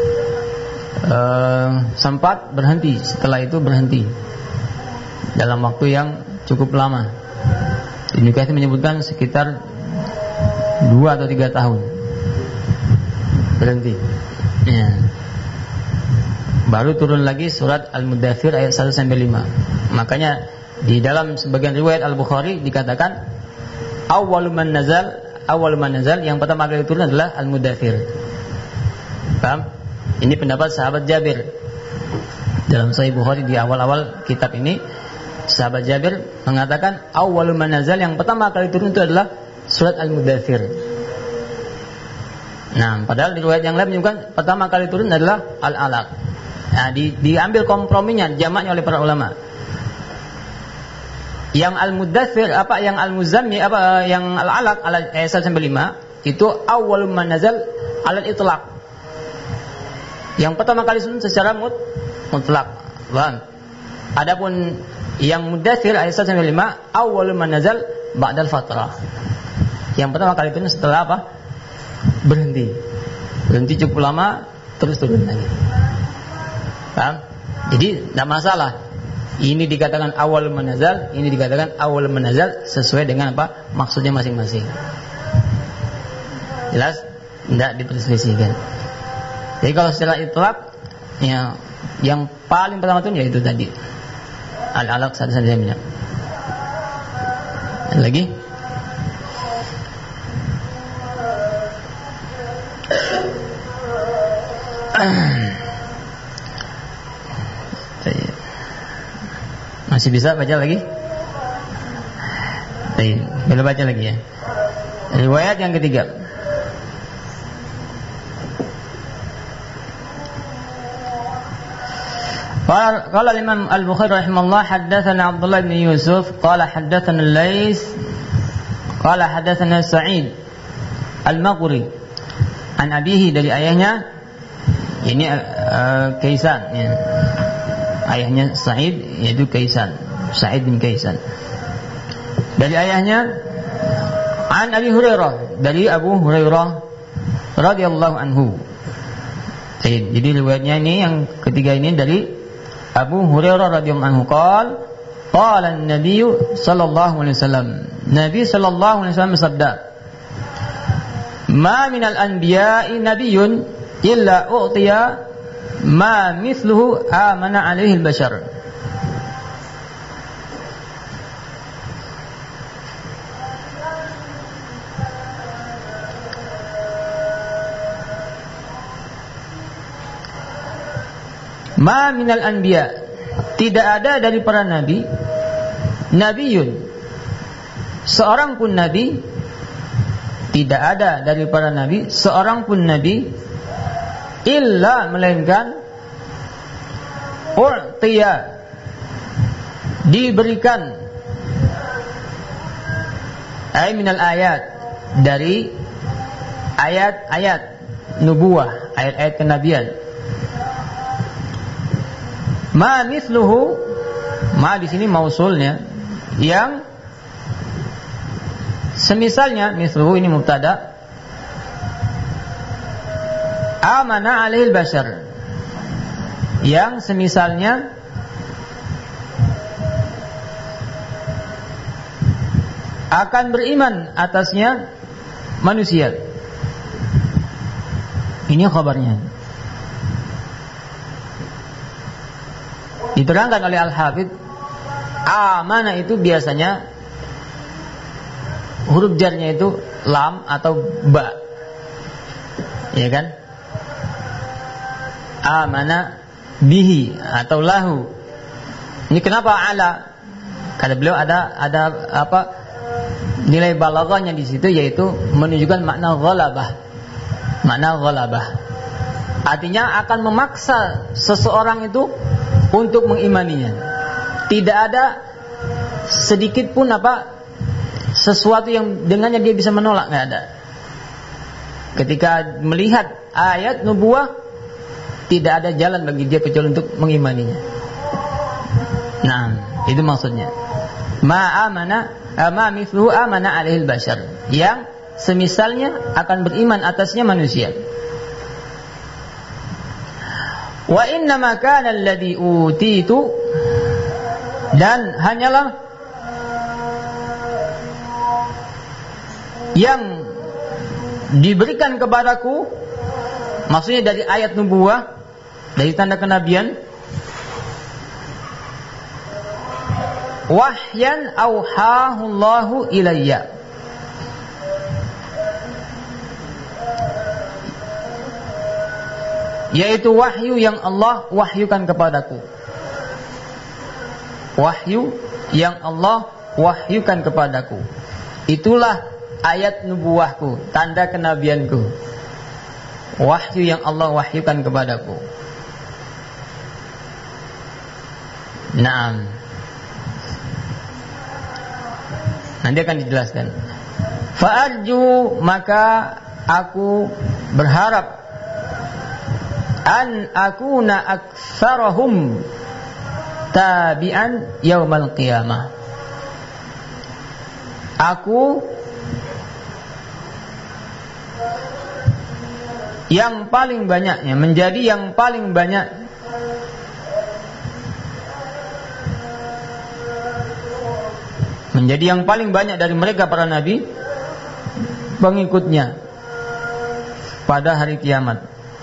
uh, sempat berhenti, setelah itu berhenti dalam waktu yang cukup lama. Ibnu Katsir menyebutkan sekitar dua atau tiga tahun berhenti. Ya. Baru turun lagi surat Al-Muddathir ayat satu sampai lima. Makanya di dalam sebagian riwayat Al-Bukhari dikatakan awwalu man nazal, awwalu man nazal, yang pertama kali turun adalah Al-Muddathir. Paham? Ini pendapat sahabat Jabir. Dalam Sahih Bukhari di awal-awal kitab ini, sahabat Jabir mengatakan awwalu man nazal, yang pertama kali turun itu adalah surat Al-Muddathir. Nah, padahal di riwayat yang lain menyebutkan pertama kali turun adalah Al-Alaq. Nah, di, diambil komprominya, jamaknya oleh para ulama. Yang Al-Muddathir apa yang Al-Muzammil apa yang Al-Alaq ayat satu sampai lima itu awwalul manazal alal itlaq. Yang pertama kali turun secara mut, mutlak. Paham? Adapun yang Muddathir ayat satu sampai lima awwalul manazal ba'dal fatrah. Yang pertama kali turun setelah apa? Berhenti. Berhenti cukup lama terus turun lagi. Paham? Jadi tidak masalah. Ini dikatakan awal manazal, ini dikatakan awal manazal sesuai dengan apa maksudnya masing-masing. Jelas? Tidak diperselisihkan. Jadi kalau secara itlaq, ya, yang paling pertama itu yaitu tadi Al-Alaq satu saja minyak. Lagi? Masih bisa baca lagi? Baik, boleh baca lagi ya. Riwayat yang ketiga. Qala Imam Al-Bukhari rahimahullah haddatsana Abdullah bin Yusuf qala haddatsana Al-Laits qala haddatsana Sa'id Al-Maghri an abihi, dari ayahnya ini uh, Kaisan ya. Ayahnya Sa'id yaitu Kaisan, Sa'id bin Kaisan. Dari ayahnya an Abi Hurairah, dari Abu Hurairah radhiyallahu anhu. Jadi riwayatnya ini yang ketiga ini dari Abu Hurairah radhiyallahu anhu qala qala an-nabiy sallallahu alaihi wasallam, Nabi sallallahu alaihi wasallam bersabda, ma minal anbiya'i nabiyyun illa u'tiya ma mithluhu amana alaihi al-bashar. Ma minal anbiya, tidak ada dari para nabi, nabiyun, seorang pun nabi, tidak ada dari para nabi seorang pun nabi, illa melainkan u'tiya, diberikan, ay minal ayat, dari ayat-ayat nubuwah, ayat-ayat kenabian. Ma mithluhu, ma di sini mausulnya, yang semisalnya, mithluhu ini mubtada, amana alaihil bashar, yang semisalnya akan beriman atasnya manusia. Ini khabarnya. Diterangkan oleh Al-Hafidh, Amana itu biasanya huruf jarnya itu lam atau ba, ya kan? Amana bihi atau lahu. Ini kenapa ala? Kata beliau ada ada apa nilai balaghahnya di situ, yaitu menunjukkan makna ghalabah. Makna ghalabah artinya akan memaksa seseorang itu untuk mengimaninya. Tidak ada sedikit pun apa sesuatu yang dengannya dia bisa menolak, nggak ada. Ketika melihat ayat nubuwah, tidak ada jalan bagi dia kecuali untuk mengimaninya. Nah, itu maksudnya. Ma amana ma mithluhu amana alaihil bashar, yang semisalnya akan beriman atasnya manusia. Wa inna ma kana alladhi utitu, dan hanyalah yang diberikan kepadaku, maksudnya dari ayat nubuwah, dari tanda kenabian, wahyan auhahu Allahu ilayya, yaitu wahyu yang Allah wahyukan kepadaku. Wahyu yang Allah wahyukan kepadaku, itulah ayat nubuwahku, tanda kenabianku. Wahyu yang Allah wahyukan kepadaku. Naam. Nanti akan dijelaskan. Fa'arju, maka aku berharap, an akuna aktsarahum tabi'an yaumal qiyamah. Aku yang paling banyaknya, menjadi yang paling banyak menjadi yang paling banyak dari mereka para nabi pengikutnya pada hari kiamat.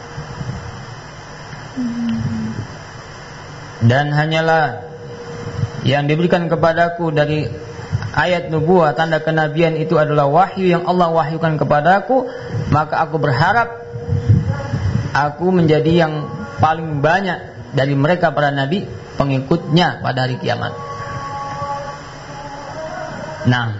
Dan hanyalah yang diberikan kepadaku dari ayat nubuwah, tanda kenabian itu adalah wahyu yang Allah wahyukan kepadaku, maka aku berharap aku menjadi yang paling banyak dari mereka para nabi pengikutnya pada hari kiamat. Nah,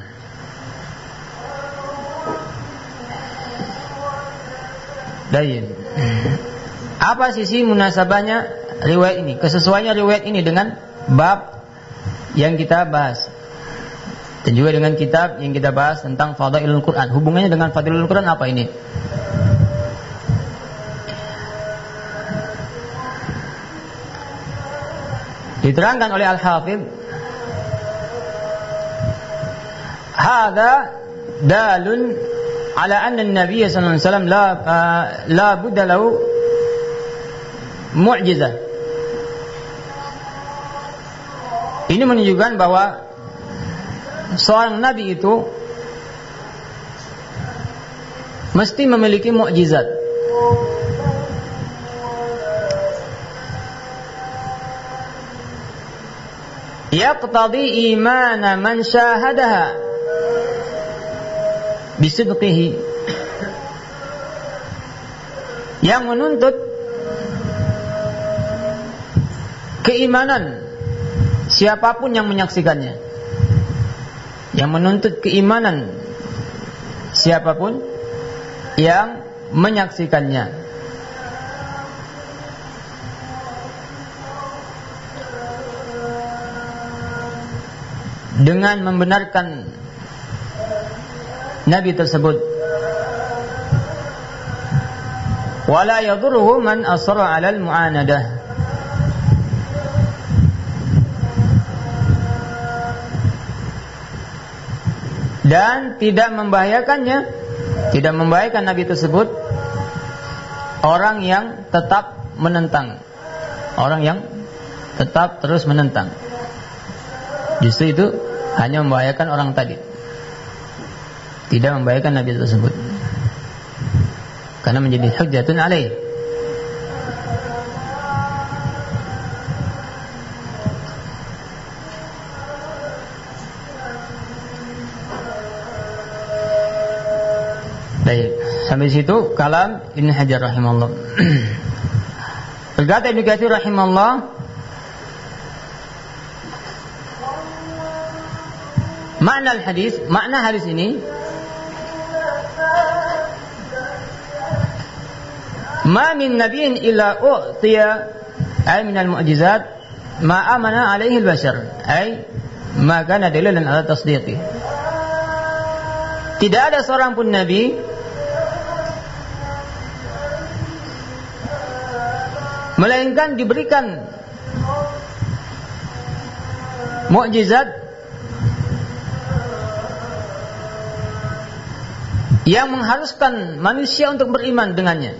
Dayin, apa sisi munasabahnya riwayat ini, kesesuaiannya riwayat ini dengan bab yang kita bahas, dan juga dengan kitab yang kita bahas tentang Fadailul Quran? Hubungannya dengan Fadailul Quran apa ini? Diterangkan oleh Al-Hafidh, hadza dalun ala anna an-nabiy sallallahu alaihi wasallam la la budda lahu mu'jizah. Ini menunjukkan bahwa seorang nabi itu mesti memiliki mukjizat. Yaqtadi imana man syahadaha bisidqihi, yang menuntut keimanan siapapun yang menyaksikannya, yang menuntut keimanan siapapun yang menyaksikannya. Dengan membenarkan nabi tersebut. Wala yadurruhu man asra 'ala al-mu'anadah, dan tidak membahayakannya, tidak membahayakan nabi tersebut orang yang tetap menentang, orang yang tetap terus menentang. Justru itu hanya membahayakan orang tadi, tidak membahayakan nabi tersebut, karena menjadi hujjatun alaih. Baik, sampai situ kalam Ibnu Hajar rahimahullah. Berkata Ibnu Katsir rahimahullah, makna hadis, makna hadis ini, ma min nabiyyin illa u'tiya ay min al-mu'jizat ma amana alaihi al-bashar, ay ma kana dalilan ala tasdiqi. Tidak ada seorang pun nabi melainkan diberikan mukjizat yang mengharuskan manusia untuk beriman dengannya.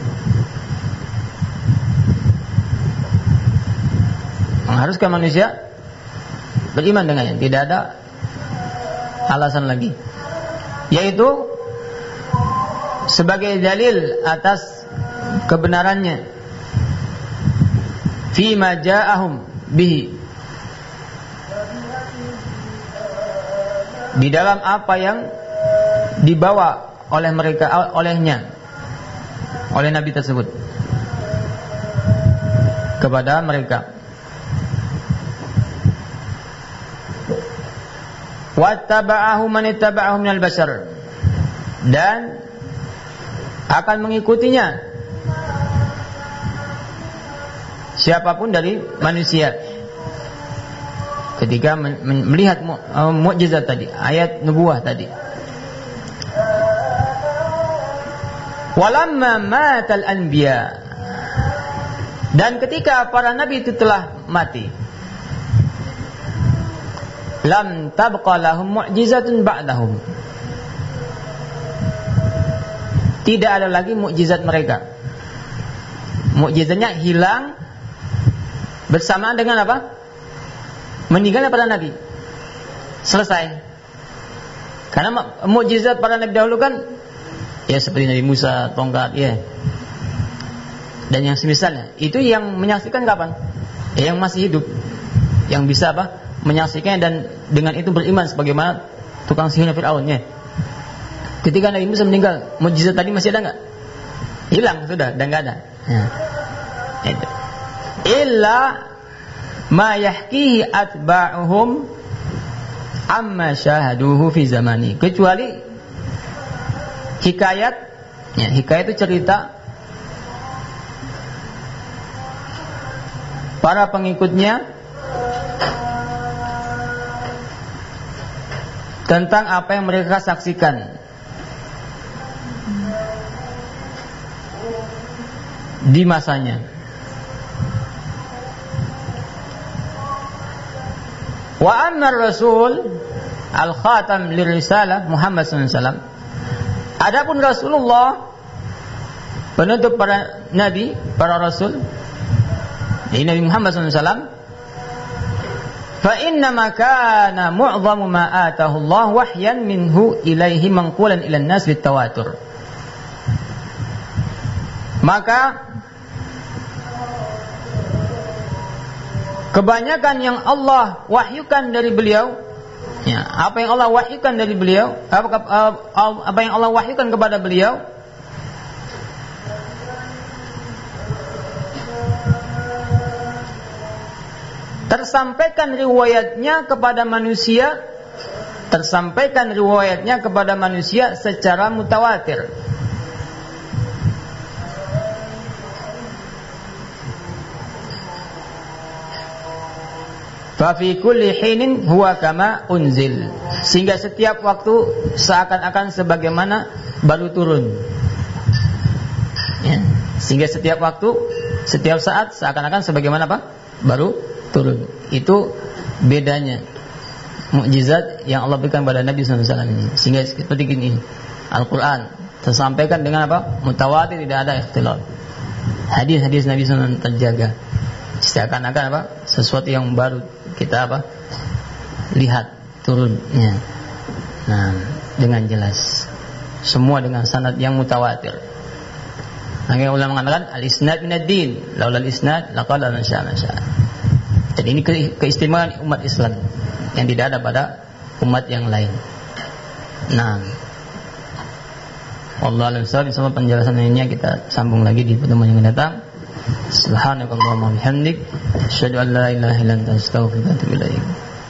Mengharuskan manusia beriman dengannya, tidak ada alasan lagi. Yaitu sebagai dalil atas kebenarannya fima ja'ahum bihi, di dalam apa yang dibawa oleh mereka, olehnya, oleh Nabi tersebut kepada mereka. Wattaba'ahu man ittaba'ahu minal bashar, dan akan mengikutinya siapapun dari manusia ketika melihat mukjizat tadi, ayat nubuwah tadi. Walamma matal anbiya, dan ketika para nabi itu telah mati, lam tabqa lahum mu'jizatun ba'dahum, tidak ada lagi mukjizat mereka. Mukjizatnya hilang bersamaan dengan apa? Meninggalnya para nabi. Selesai. Karena mukjizat para nabi dahulu kan ya seperti Nabi Musa, tongkat, ya. Dan yang semisalnya. Itu yang menyaksikan kapan? Ya, yang masih hidup. Yang bisa apa? Menyaksikannya dan dengan itu beriman sebagaimana tukang sihir Fir'aun, ya. Ketika Nabi Musa meninggal, mukjizat tadi masih ada enggak? Hilang sudah, dan enggak ada. Ya. Itu. Illa ma yahkihi atba'uhum amma syahaduhu fi zamani, kecuali hikayat, ya, hikayat itu cerita para pengikutnya tentang apa yang mereka saksikan di masanya. Wa amma Rasul al-Khatam lirisalah Muhammad sallallahu alaihi wasallam, adapun Rasulullah penutup para nabi, para rasul, ini Nabi Muhammad sallallahu alaihi wasallam, fa inna ma kana mu'dhamu ma atahu Allah wahyan minhu ilaihi manqulan ila an-nas bit tawatur. Maka kebanyakan yang Allah wahyukan dari beliau, ya, apa yang Allah wahyukan dari beliau, apa, apa yang Allah wahyukan kepada beliau, tersampaikan riwayatnya kepada manusia, tersampaikan riwayatnya kepada manusia secara mutawatir. Fa fi kulli hinin huwa kama unzil, sehingga setiap waktu seakan-akan sebagaimana baru turun, ya. Sehingga setiap waktu, setiap saat seakan-akan sebagaimana apa? Baru turun. Itu bedanya mukjizat yang Allah berikan pada Nabi sallallahu alaihi wasallam ini. Sehingga seperti ini, Al-Quran tersampaikan dengan apa? Mutawatir, tidak ada ikhtilaf. Hadis-hadis Nabi sallallahu alaihi wasallam terjaga. Seakan-akan apa? Sesuatu yang baru kita apa? Lihat turunnya. Nah, dengan jelas. Semua dengan sanad yang mutawatir. Makanya ulama mengatakan al-isnad minad din, laula al-isnad laqala man syaa man syaa. Jadi ini ke- keistimewaan umat Islam yang tidak ada pada umat yang lain. Nah, Wallahu a'lam bishawab. Insyaallah penjelasan lainnya kita sambung lagi di pertemuan yang akan datang. Subhanakallahumma bihamdik, asyhadu an la ilaha illa anta, astaghfiruka wa atubu ilaik.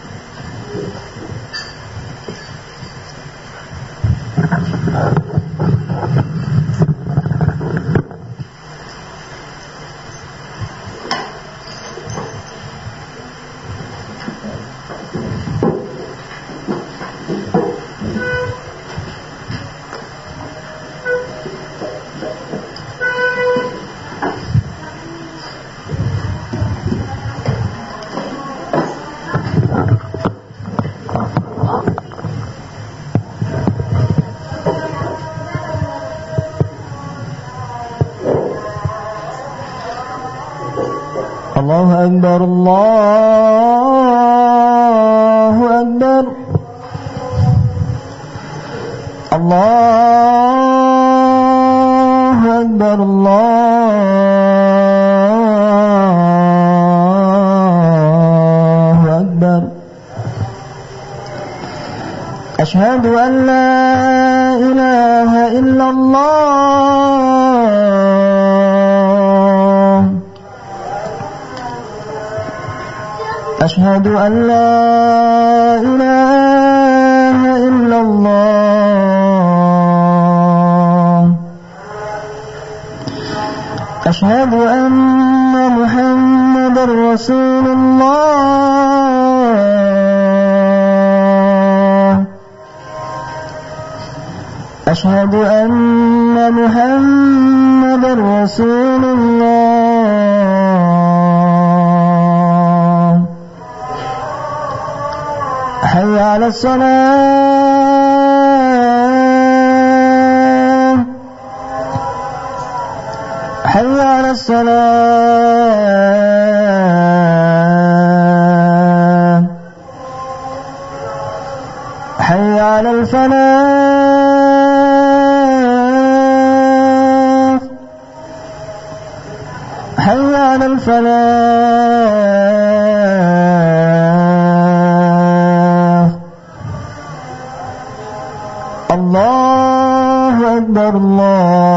Allahu Akbar, Allahu Akbar, Allahu Akbar, Allahu Akbar. Asyhadu an la ilaha illallah, asyhadu an la ilaha illallah, asyhadu anna Muhammadar Rasulullah, asyhadu anna Muhammadar Rasulullah. Hayya 'alas salah, hayya 'alas salah, hayya 'alal falah, hayya 'alal falah. Allahu Akbar, Allah